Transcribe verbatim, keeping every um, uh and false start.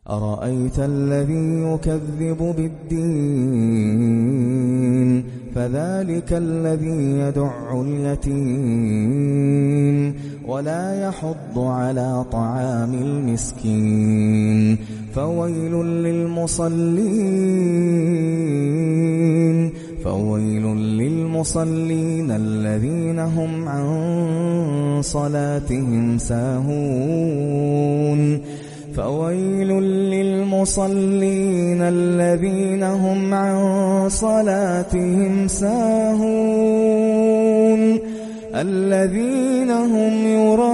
أرأيت الذي يكذب بالدين فذلك الذي يدع اليتيم ولا يحض على طعام المسكين فويل للمصلين فويل للمصلين الذين هم عن صلاتهم ساهون فويل للمصلين الذين هم عن صلاتهم ساهون الذين هم يراءون